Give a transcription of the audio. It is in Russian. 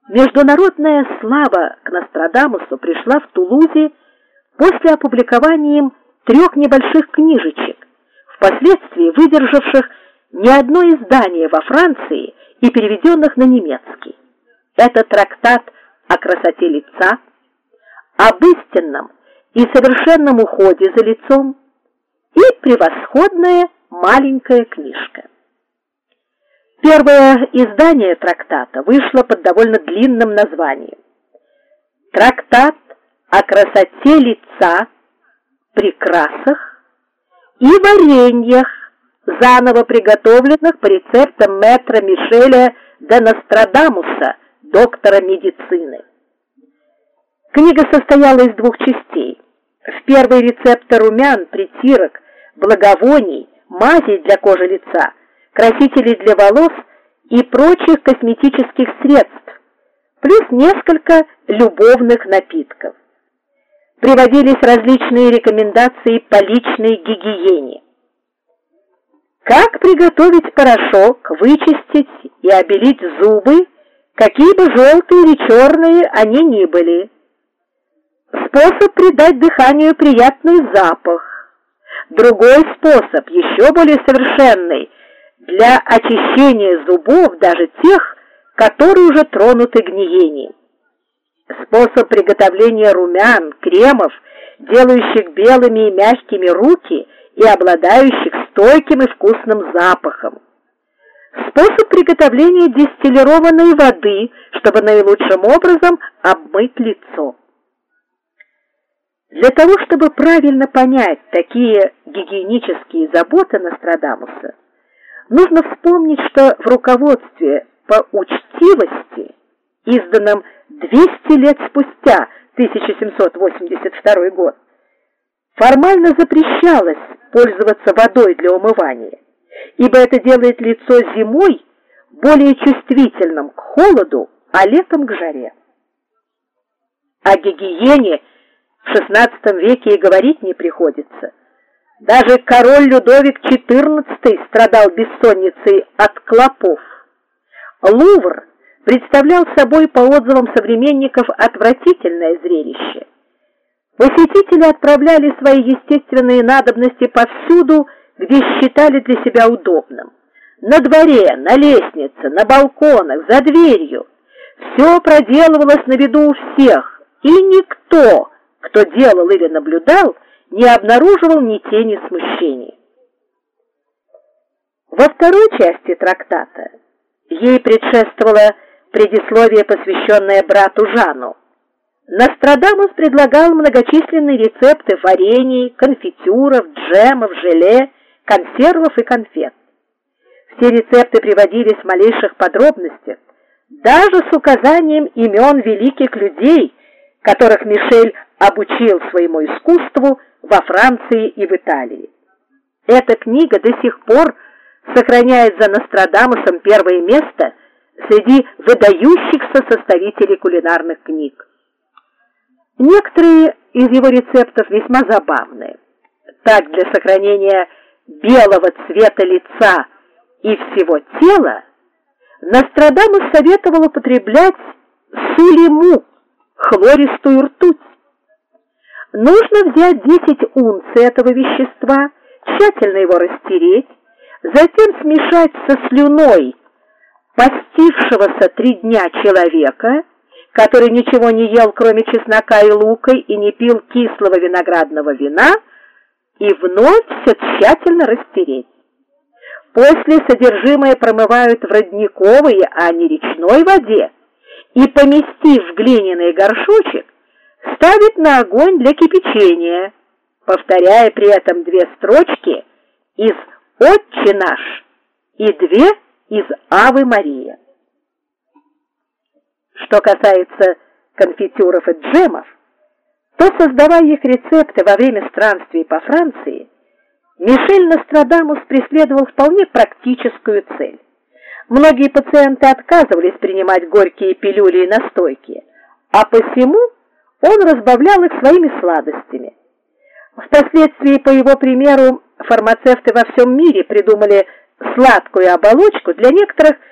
Международная слава к Нострадамусу пришла в Тулузе после опубликования им 3 небольших книжечек, впоследствии выдержавших не одно издание во Франции и переведенных на немецкий. Это трактат о красоте лица, об истинном и совершенном уходе за лицом и превосходная маленькая книжка. Первое издание трактата вышло под довольно длинным названием «Трактат о красоте лица, прекрасах и вареньях, заново приготовленных по рецептам мэтра Мишеля де Нострадамуса, доктора медицины». Книга состояла из 2 частей. В первой рецепты румян, притирок, благовоний, мазей для кожи лица, красителей для волос и прочих косметических средств, плюс несколько любовных напитков. Приводились различные рекомендации по личной гигиене. Как приготовить порошок, вычистить и обелить зубы, какие бы желтые или черные они ни были. Способ придать дыханию приятный запах. Другой способ, еще более совершенный, для очищения зубов, даже тех, которые уже тронуты гниением. Способ приготовления румян, кремов, делающих белыми и мягкими руки и обладающих стойким и вкусным запахом. Способ приготовления дистиллированной воды, чтобы наилучшим образом обмыть лицо. Для того, чтобы правильно понять такие гигиенические заботы Нострадамуса, нужно вспомнить, что в руководстве по учтивости, изданном 200 лет спустя, 1782 год, формально запрещалось пользоваться водой для умывания, ибо это делает лицо зимой более чувствительным к холоду, а летом к жаре. О гигиене в XVI веке и говорить не приходится. Даже король Людовик XIV страдал бессонницей от клопов. Лувр представлял собой, по отзывам современников, отвратительное зрелище. Посетители отправляли свои естественные надобности повсюду, где считали для себя удобным. На дворе, на лестнице, на балконах, за дверью. Все проделывалось на виду у всех, и никто, кто делал или наблюдал, не обнаруживал ни тени смущения. Во второй части трактата ей предшествовало предисловие, посвященное брату Жану. Нострадамус предлагал многочисленные рецепты варений, конфитюров, джемов, желе, консервов и конфет. Все рецепты приводились в малейших подробностях, даже с указанием имен великих людей, которых Мишель обучил своему искусству во Франции и в Италии. Эта книга до сих пор сохраняет за Нострадамусом первое место среди выдающихся составителей кулинарных книг. Некоторые из его рецептов весьма забавные. Так, для сохранения белого цвета лица и всего тела Нострадамус советовал употреблять сулиму, хлористую ртуть. Нужно взять 10 унций этого вещества, тщательно его растереть, затем смешать со слюной постившегося 3 дня человека, который ничего не ел, кроме чеснока и лука, и не пил кислого виноградного вина, и вновь все тщательно растереть. После содержимое промывают в родниковой, а не речной воде, и, поместив в глиняный горшочек, ставит на огонь для кипячения, повторяя при этом 2 строчки из «Отче наш» и 2 из «Авы Мария». Что касается конфитюров и джемов, то, создавая их рецепты во время странствий по Франции, Мишель Нострадамус преследовал вполне практическую цель. Многие пациенты отказывались принимать горькие пилюли и настойки, а посему он разбавлял их своими сладостями. Впоследствии, по его примеру, фармацевты во всем мире придумали сладкую оболочку для некоторых